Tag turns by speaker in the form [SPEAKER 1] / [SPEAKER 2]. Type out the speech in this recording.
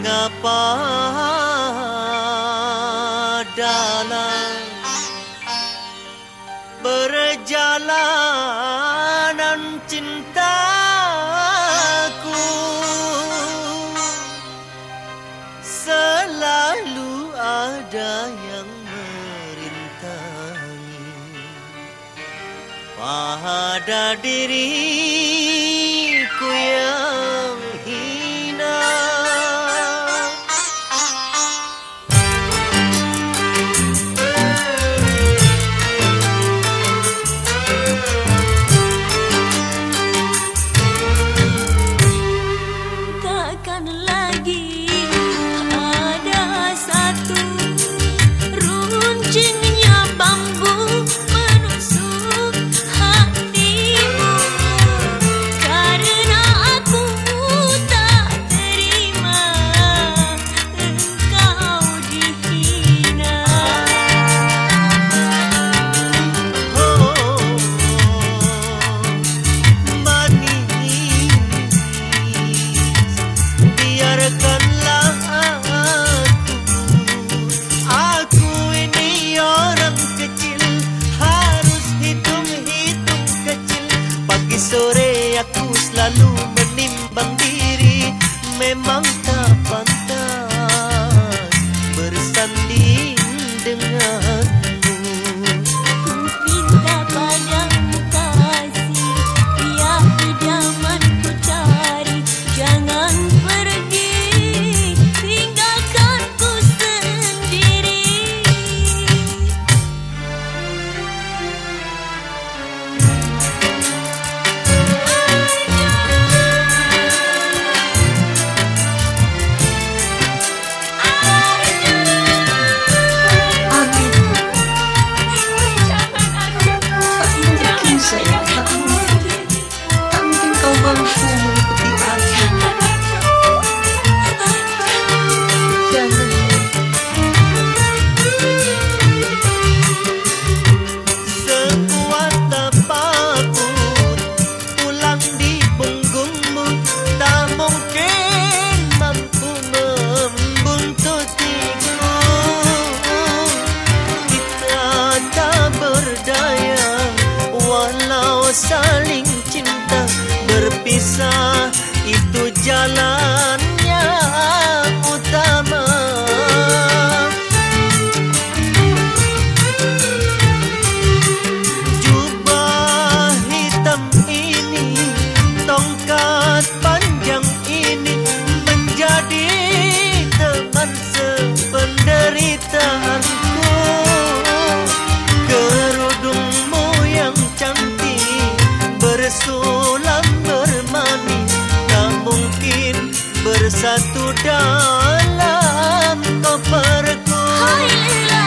[SPEAKER 1] Mengapa dalam perjalanan cintaku selalu ada yang merintangi pada diriku yang hina.
[SPEAKER 2] Takkan lagi ada satu runcingnya bambu menusuk hatimu, karena aku tak terima engkau dihina.
[SPEAKER 1] Oh, manis, biarkanlah aku ini orang kecil, harus hitung-hitung kecil. Pagi sore aku selalu menimbang diri, memang tak pantas bersanding denganmu.
[SPEAKER 2] Ku minta padamu kasih, tiap idaman ku cari, jangan pergi tinggalkan ku sendiri.
[SPEAKER 1] Sekuat apapun tulang di punggungmu tak mungkin mampu membuntutiku. Kita tak berdaya walau saling cinta, berpisah itu jalan yang utama. Jubah hitam ini, tongkat panjang ini menjadi teman sependeritaanku. Kerudungmu yang cantik bersulam bermanis, tak mungkin bersatu dalam koperku.
[SPEAKER 2] Hai Lila.